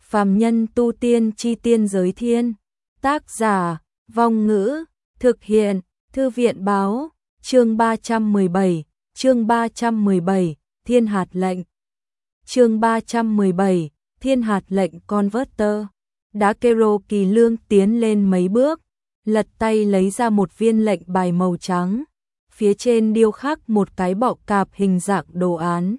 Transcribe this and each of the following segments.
Phàm nhân tu tiên chi tiên giới thiên. Tác giả, Vong Ngữ, thực hiện, Thư viện báo, chương 317, Thiên hạt lệnh. Chương 317, Thiên hạt lệnh Converter. Đá Kero Kỳ Lương tiến lên mấy bước, lật tay lấy ra một viên lệnh bài màu trắng, phía trên điêu khắc một cái bọ cạp hình dạng đồ án,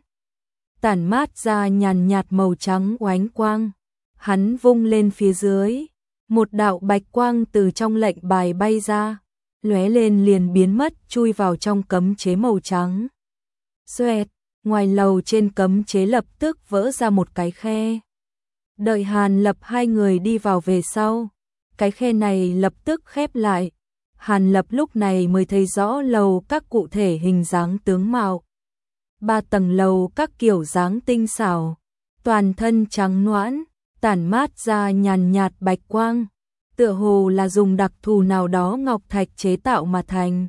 tản mát ra nhàn nhạt màu trắng oánh quang. Hắn vung lên phía dưới, một đạo bạch quang từ trong lệnh bài bay ra, lóe lên liền biến mất, chui vào trong cấm chế màu trắng. Xoẹt, ngoài lầu trên cấm chế lập tức vỡ ra một cái khe. Đợi Hàn Lập hai người đi vào về sau, cái khe này lập tức khép lại. Hàn Lập lúc này mới thấy rõ lầu các cụ thể hình dáng tướng mạo. 3 tầng lầu các kiểu dáng tinh xảo, toàn thân trắng nõn, tản mát ra nhàn nhạt bạch quang, tựa hồ là dùng đặc thù nào đó ngọc thạch chế tạo mà thành.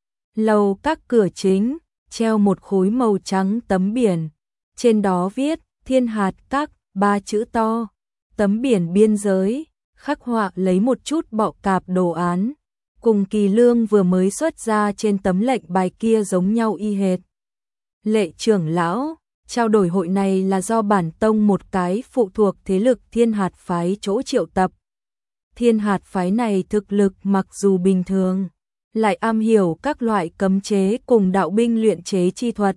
Lầu các cửa chính treo một khối màu trắng tấm biển, trên đó viết Thiên hạt các 3 chữ to. Tấm biển biên giới khắc họa lấy một chút bọ cạp đồ án, cùng Kỳ Lương vừa mới xuất ra trên tấm lệnh bài kia giống nhau y hệt. Lệ trưởng lão, trao đổi hội này là do bản tông một cái phụ thuộc thế lực Thiên hạt phái chỗ triệu tập. Thiên hạt phái này thực lực mặc dù bình thường, lại am hiểu các loại cấm chế cùng đạo binh luyện chế chi thuật,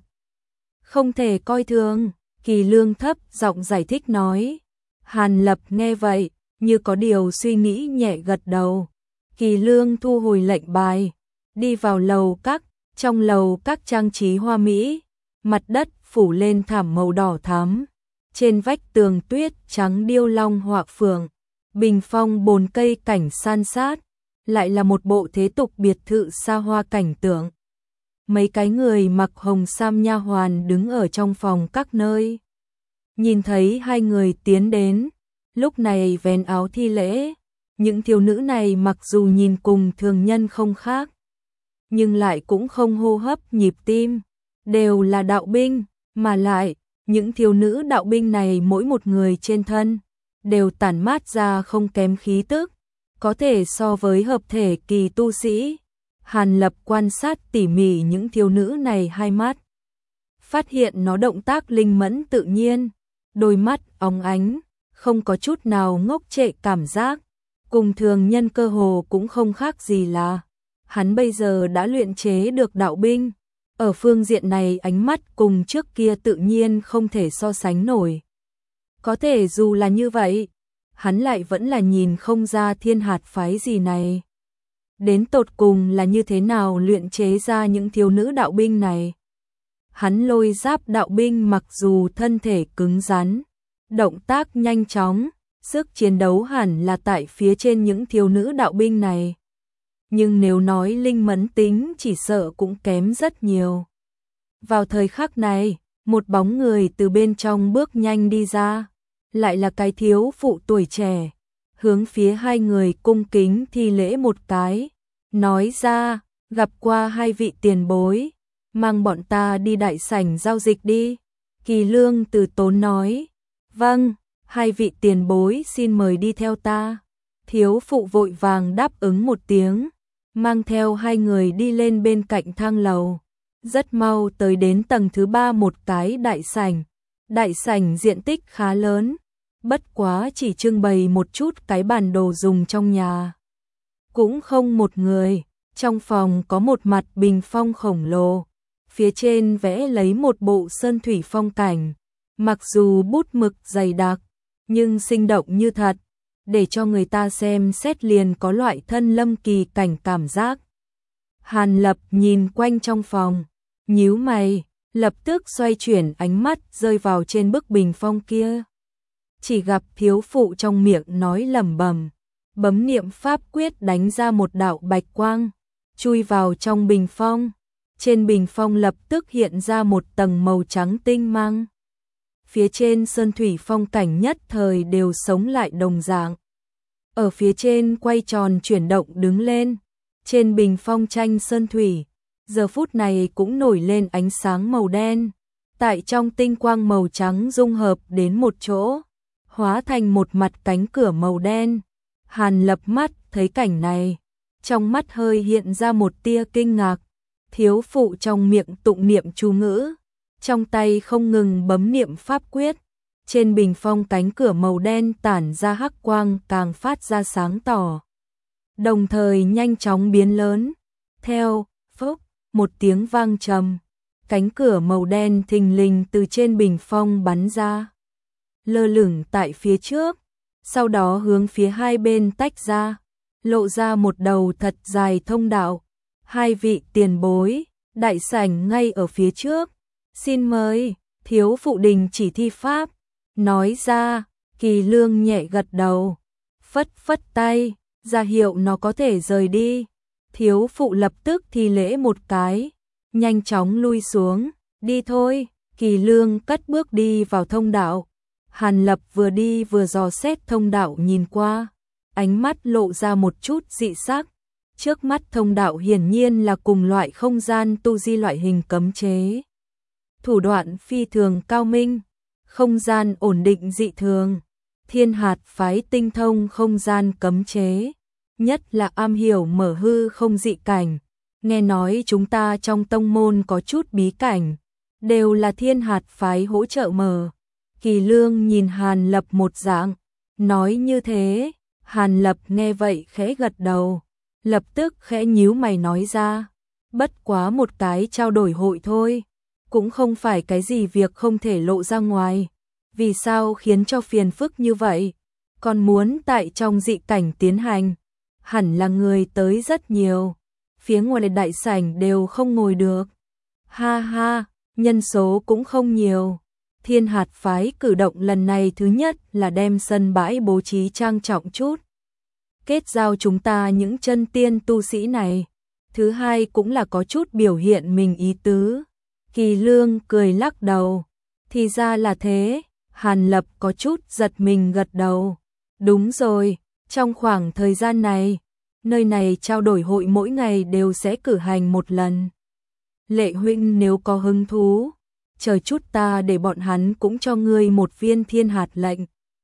không thể coi thường. Kỳ Lương thấp giọng giải thích nói. Hàn Lập nghe vậy, như có điều suy nghĩ nhẹ gật đầu. Kỳ Lương thu hồi lệnh bài, đi vào lầu các. Trong lầu các trang trí hoa mỹ, mặt đất phủ lên thảm màu đỏ thắm, trên vách tường tuyết trắng điêu long họa phượng, bình phong bồn cây cảnh san sát, lại là một bộ thế tục biệt thự xa hoa cảnh tượng. Mấy cái người mặc hồng sam nha hoàn đứng ở trong phòng các nơi, nhìn thấy hai người tiến đến, lúc này vén áo thi lễ. Những thiếu nữ này mặc dù nhìn cùng thường nhân không khác, nhưng lại cũng không hô hấp nhịp tim, đều là đạo binh, mà lại, những thiếu nữ đạo binh này mỗi một người trên thân, đều tản mát ra không kém khí tức, có thể so với hợp thể kỳ tu sĩ. Hàn Lập quan sát tỉ mỉ những thiếu nữ này hai mắt, phát hiện nó động tác linh mẫn tự nhiên, đôi mắt óng ánh, không có chút nào ngốc trệ cảm giác, cùng thường nhân cơ hồ cũng không khác gì là. Hắn bây giờ đã luyện chế được đạo binh, ở phương diện này ánh mắt cùng trước kia tự nhiên không thể so sánh nổi. Có thể dù là như vậy, hắn lại vẫn là nhìn không ra Thiên hạt phái gì này đến tột cùng là như thế nào luyện chế ra những thiếu nữ đạo binh này. Hắn lôi giáp đạo binh mặc dù thân thể cứng rắn, động tác nhanh chóng, sức chiến đấu hẳn là tại phía trên những thiếu nữ đạo binh này, nhưng nếu nói linh mẫn tính chỉ sợ cũng kém rất nhiều. Vào thời khắc này, một bóng người từ bên trong bước nhanh đi ra, lại là cái thiếu phụ tuổi trẻ, hướng phía hai người cung kính thi lễ một cái, nói ra, gặp qua hai vị tiền bối, mang bọn ta đi đại sảnh giao dịch đi. Kỳ Lương từ tốn nói, vâng, hai vị tiền bối xin mời đi theo ta. Thiếu phụ vội vàng đáp ứng một tiếng, mang theo hai người đi lên bên cạnh thang lầu, rất mau tới đến tầng thứ 3 một cái đại sảnh. Đại sảnh diện tích khá lớn, bất quá chỉ trưng bày một chút cái bản đồ dùng trong nhà, cũng không một người. Trong phòng có một mặt bình phong khổng lồ, phía trên vẽ lấy một bộ sơn thủy phong cảnh, mặc dù bút mực dày đặc, nhưng sinh động như thật, để cho người ta xem xét liền có loại thân lâm kỳ cảnh cảm giác. Hàn Lập nhìn quanh trong phòng, nhíu mày, lập tức xoay chuyển ánh mắt rơi vào trên bức bình phong kia. Chỉ gặp thiếu phụ trong miệng nói lẩm bẩm, bấm niệm pháp quyết đánh ra một đạo bạch quang, chui vào trong bình phong. Trên bình phong lập tức hiện ra một tầng màu trắng tinh mang. Phía trên sơn thủy phong cảnh nhất thời đều sống lại đồng dạng. Ở phía trên quay tròn chuyển động đứng lên. Trên bình phong tranh sơn thủy, giờ phút này cũng nổi lên ánh sáng màu đen. Tại trong tinh quang màu trắng dung hợp đến một chỗ, hóa thành một mặt cánh cửa màu đen. Hàn Lập mắt thấy cảnh này, trong mắt hơi hiện ra một tia kinh ngạc. Thiếu phụ trong miệng tụng niệm chú ngữ, trong tay không ngừng bấm niệm pháp quyết. Trên bình phong cánh cửa màu đen tản ra hắc quang càng phát ra sáng tỏ, đồng thời nhanh chóng biến lớn. Theo phốc một tiếng vang trầm, cánh cửa màu đen thình lình từ trên bình phong bắn ra, lơ lửng tại phía trước, sau đó hướng phía hai bên tách ra, lộ ra một đầu thật dài thông đạo. Hai vị tiền bối, đại sảnh ngay ở phía trước, xin mời. Thiếu phụ đình chỉ thi pháp, nói ra. Kỳ Lương nhẹ gật đầu, phất phất tay, ra hiệu nó có thể rời đi. Thiếu phụ lập tức thi lễ một cái, nhanh chóng lui xuống. Đi thôi. Kỳ Lương cất bước đi vào thông đạo. Hàn Lập vừa đi vừa dò xét thông đạo nhìn qua, ánh mắt lộ ra một chút dị sắc. Trước mắt thông đạo hiển nhiên là cùng loại không gian tu di loại hình cấm chế. Thủ đoạn phi thường cao minh, không gian ổn định dị thường. Thiên Hạt phái tinh thông không gian cấm chế, nhất là am hiểu mở hư không dị cảnh. Nghe nói chúng ta trong tông môn có chút bí cảnh, đều là Thiên Hạt phái hỗ trợ mở. Kỳ Lương nhìn Hàn Lập một dạng, nói như thế. Hàn Lập nghe vậy khẽ gật đầu, lập tức khẽ nhíu mày nói ra, bất quá một cái trao đổi hội thôi, cũng không phải cái gì việc không thể lộ ra ngoài. Vì sao khiến cho phiền phức như vậy? Còn muốn tại trong dị cảnh tiến hành, hẳn là người tới rất nhiều, phía ngoài đại sảnh đều không ngồi được. Ha ha, nhân số cũng không nhiều. Thiên Hạt phái cử động lần này thứ nhất là đem sân bãi bố trí trang trọng chút, kết giao chúng ta những chân tiên tu sĩ này. Thứ hai cũng là có chút biểu hiện mình ý tứ. Kỳ Lương cười lắc đầu, thì ra là thế. Hàn Lập có chút giật mình gật đầu. Đúng rồi, trong khoảng thời gian này, nơi này trao đổi hội mỗi ngày đều sẽ cử hành một lần. Lệ huynh nếu có hứng thú, chờ chút ta để bọn hắn cũng cho ngươi một viên thiên hạt lệnh.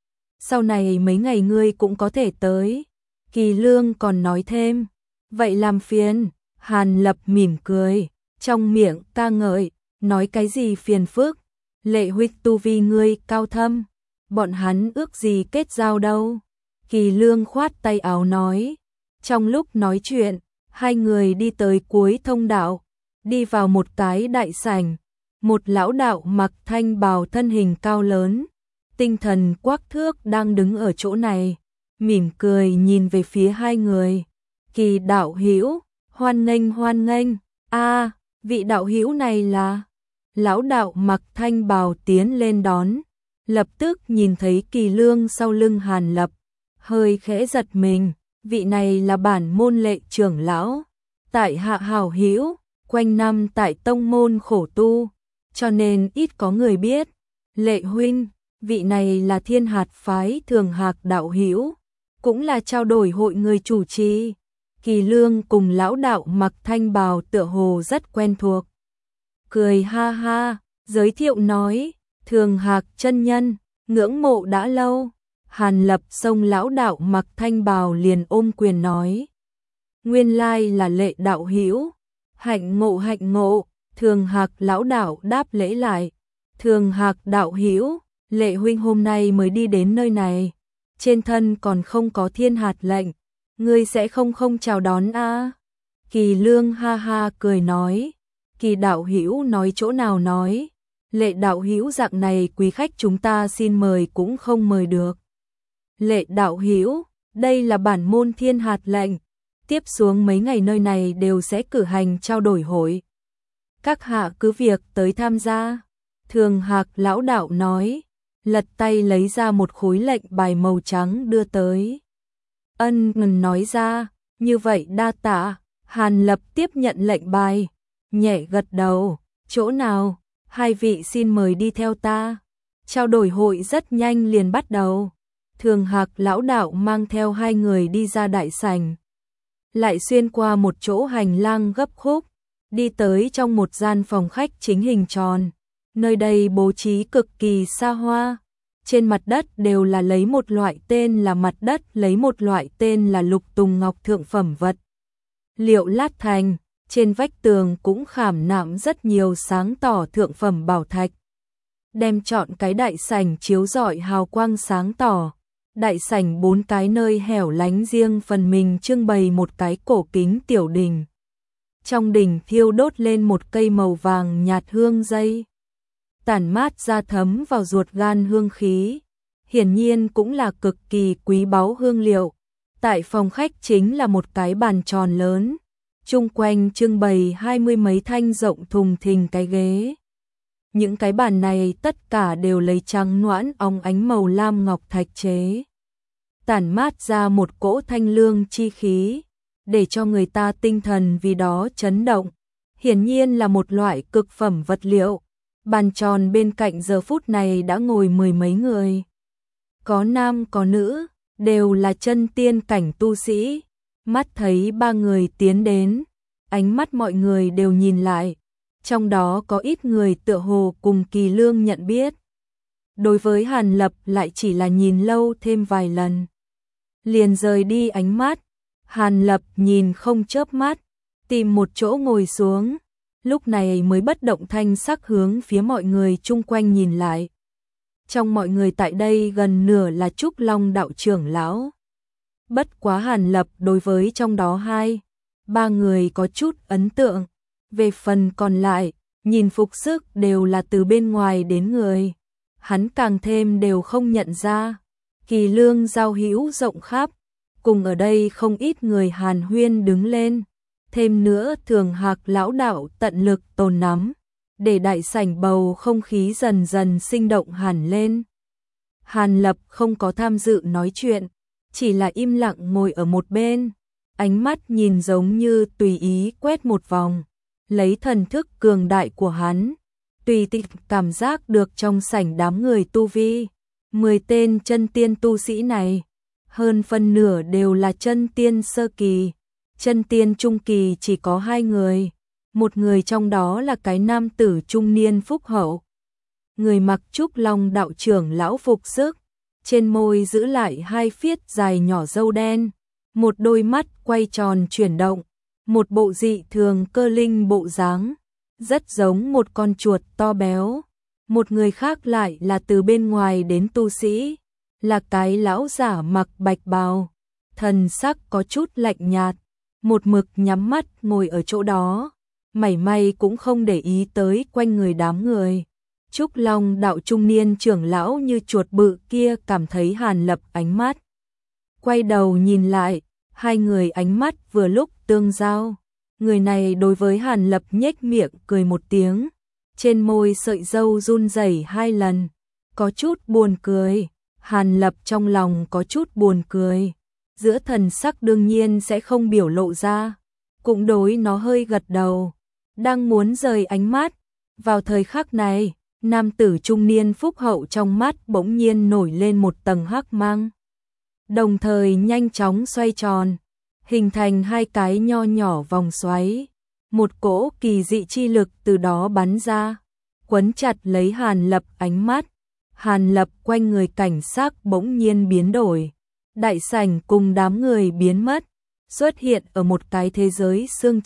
Sau này mấy ngày ngươi cũng có thể tới. Kỳ Lương còn nói thêm, vậy làm phiền. Hàn Lập mỉm cười, trong miệng ca ngợi, nói cái gì phiền phức. Lệ huynh tu vi ngươi cao thâm, bọn hắn ước gì kết giao đâu. Kỳ Lương khoát tay áo nói. Trong lúc nói chuyện, hai người đi tới cuối thông đạo, đi vào một cái đại sảnh. Một lão đạo mặc thanh bào thân hình cao lớn, tinh thần quắc thước đang đứng ở chỗ này, mỉm cười nhìn về phía hai người. Kỳ đạo hữu, hoan nghênh hoan nghênh. A, vị đạo hữu này là? Lão đạo mặc thanh bào tiến lên đón, lập tức nhìn thấy Kỳ Lương sau lưng Hàn Lập, hơi khẽ giật mình. Vị này là bản môn Lệ trưởng lão, tại hạ hảo hữu, quanh năm tại tông môn khổ tu, cho nên ít có người biết. Lệ huynh, vị này là Thiên Hạt phái Thường Hạc đạo hữu, cũng là trao đổi hội người chủ trì. Kỳ Lương cùng lão đạo mặc thanh bào tựa hồ rất quen thuộc, cười ha ha, giới thiệu nói, Thường Hạc chân nhân, ngưỡng mộ đã lâu. Hàn Lập xông lão đạo mặc thanh bào liền ôm quyền nói, nguyên lai là Lệ đạo hữu, hạnh ngộ hạnh ngộ. Thường Hạc lão đạo đáp lễ lại, Thường Hạc đạo hữu, Lệ huynh hôm nay mới đi đến nơi này, trên thân còn không có thiên hạt lệnh, ngươi sẽ không chào đón a? Kỳ Lương ha ha cười nói, Kỳ đạo hữu nói chỗ nào nói, Lệ đạo hữu dạng này quý khách chúng ta xin mời cũng không mời được. Lệ đạo hữu, đây là bản môn thiên hạt lệnh, tiếp xuống mấy ngày nơi này đều sẽ cử hành trao đổi hội, các hạ cứ việc tới tham gia. Thường Hạc lão đạo nói, lật tay lấy ra một khối lệnh bài màu trắng đưa tới. Ân ngần nói ra, như vậy đa tạ. Hàn Lập tiếp nhận lệnh bài, nhẹ gật đầu, chỗ nào, hai vị xin mời đi theo ta. Trao đổi hội rất nhanh liền bắt đầu. Thường Hạc lão đạo mang theo hai người đi ra đại sảnh, lại xuyên qua một chỗ hành lang gấp khúc, đi tới trong một gian phòng khách chính hình tròn. Nơi đây bố trí cực kỳ xa hoa, trên mặt đất đều là lấy một loại tên là mặt đất, lấy một loại tên là lục tùng ngọc thượng phẩm vật liệu lát thành, trên vách tường cũng khảm nạm rất nhiều sáng tỏ thượng phẩm bảo thạch. Đem chọn cái đại sảnh chiếu rọi hào quang sáng tỏ. Đại sảnh 4 cái nơi hẻo lánh riêng phần mình trưng bày một cái cổ kính tiểu đình. Trong đình thiêu đốt lên một cây màu vàng nhạt hương dây, tản mát ra thấm vào ruột gan hương khí, hiển nhiên cũng là cực kỳ quý báu hương liệu. Tại phòng khách chính là một cái bàn tròn lớn, chung quanh trưng bày 20 mấy thanh rộng thùng thình cái ghế. Những cái bàn này tất cả đều lấy trắng noãn óng ánh màu lam ngọc thạch chế, tản mát ra một cỗ thanh lương chi khí, để cho người ta tinh thần vì đó chấn động. Hiển nhiên là một loại cực phẩm vật liệu. Bàn tròn bên cạnh giờ phút này đã ngồi 10 mấy người. Có nam có nữ, đều là chân tiên cảnh tu sĩ. Mắt thấy 3 người tiến đến, ánh mắt mọi người đều nhìn lại. Trong đó có ít người tựa hồ cùng Kỳ Lương nhận biết. Đối với Hàn Lập lại chỉ là nhìn lâu thêm vài lần, liền rời đi ánh mắt. Hàn Lập nhìn không chớp mắt, tìm một chỗ ngồi xuống, lúc này mới bất động thanh sắc hướng phía mọi người chung quanh nhìn lại. Trong mọi người tại đây gần nửa là Trúc Long đạo trưởng lão. Bất quá Hàn Lập đối với trong đó 2-3 người có chút ấn tượng. Về phần còn lại, nhìn phục sức đều là từ bên ngoài đến người, hắn càng thêm đều không nhận ra. Kỳ Lương giao hữu rộng khắp, cùng ở đây không ít người hàn huyên đứng lên. Thêm nữa Thường Hạc lão đạo tận lực tồn nắm, để đại sảnh bầu không khí dần dần sinh động hẳn lên. Hàn Lập không có tham dự nói chuyện, chỉ là im lặng ngồi ở một bên, ánh mắt nhìn giống như tùy ý quét một vòng. Lấy thần thức cường đại của hắn, tùy tiện cảm giác được trong sảnh đám người tu vi. 10 tên chân tiên tu sĩ này, hơn phân nửa đều là chân tiên sơ kỳ, chân tiên trung kỳ chỉ có 2 người. Một người trong đó là cái nam tử trung niên phúc hậu, người mặc Trúc Long đạo trưởng lão phục sức, trên môi giữ lại 2 phiết dài nhỏ râu đen, một đôi mắt quay tròn chuyển động, một bộ dị thường cơ linh bộ dáng, rất giống một con chuột to béo. Một người khác lại là từ bên ngoài đến tu sĩ, là cái lão giả mặc bạch bào, thần sắc có chút lạnh nhạt, một mực nhắm mắt ngồi ở chỗ đó, mảy may cũng không để ý tới quanh người đám người. Trúc Long đạo trung niên trưởng lão như chuột bự kia cảm thấy Hàn Lập ánh mắt, quay đầu nhìn lại, 2 người ánh mắt vừa lúc tương giao. Người này đối với Hàn Lập nhếch miệng cười một tiếng, trên môi sợi râu run rẩy 2 lần, có chút buồn cười. Hàn Lập trong lòng có chút buồn cười, giữa thần sắc đương nhiên sẽ không biểu lộ ra, cũng đối nó hơi gật đầu, đang muốn rời ánh mắt. Vào thời khắc này, nam tử trung niên phúc hậu trong mắt bỗng nhiên nổi lên một tầng hắc mang, đồng thời nhanh chóng xoay tròn, hình thành 2 cái nho nhỏ vòng xoáy. Một cỗ kỳ dị chi lực từ đó bắn ra, quấn chặt lấy Hàn Lập ánh mắt. Hàn Lập quanh người cảnh sắc bỗng nhiên biến đổi, đại sảnh cùng đám người biến mất, xuất hiện ở một cái thế giới xương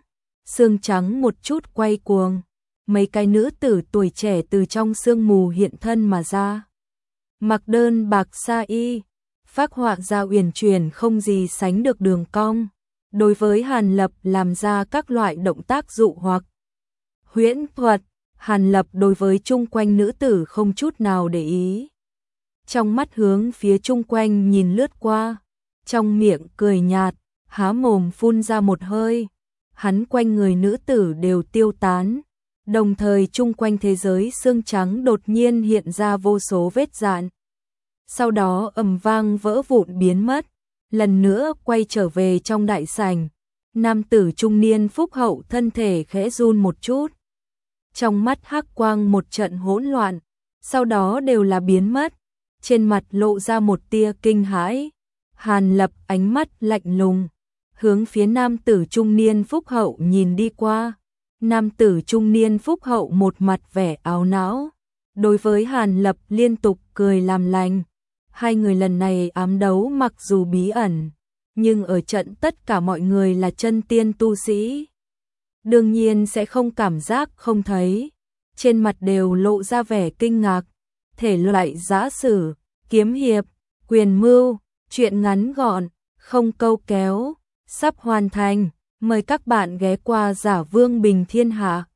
trắng một chút quay cuồng. Mấy cái nữ tử tuổi trẻ từ trong sương mù hiện thân mà ra, mặc đơn bạc sa y, phác họa ra uyển chuyển không gì sánh được đường cong, đối với Hàn Lập làm ra các loại động tác dụ hoặc, huyễn thuật. Hàn Lập đối với chung quanh nữ tử không chút nào để ý, trong mắt hướng phía chung quanh nhìn lướt qua, trong miệng cười nhạt, há mồm phun ra một hơi, hắn quanh người nữ tử đều tiêu tán, đồng thời chung quanh thế giới xương trắng đột nhiên hiện ra vô số vết rạn, sau đó ầm vang vỡ vụn biến mất, lần nữa quay trở về trong đại sảnh. Nam tử trung niên phúc hậu thân thể khẽ run một chút, trong mắt hắc quang một trận hỗn loạn, sau đó đều là biến mất, trên mặt lộ ra một tia kinh hãi. Hàn Lập ánh mắt lạnh lùng, hướng phía nam tử trung niên phúc hậu nhìn đi qua. Nam tử trung niên phúc hậu một mặt vẻ áo não, Đối với Hàn Lập liên tục cười làm lành. Hai người lần này ám đấu mặc dù bí ẩn, nhưng ở trận tất cả mọi người là chân tiên tu sĩ. Đương nhiên sẽ không cảm giác không thấy. Trên mặt đều lộ ra vẻ kinh ngạc. Thể loại giã sử, kiếm hiệp, quyền mưu, truyện ngắn gọn, không câu kéo, sắp hoàn thành. Mời các bạn ghé qua Giả Vương Bình Thiên Hạ.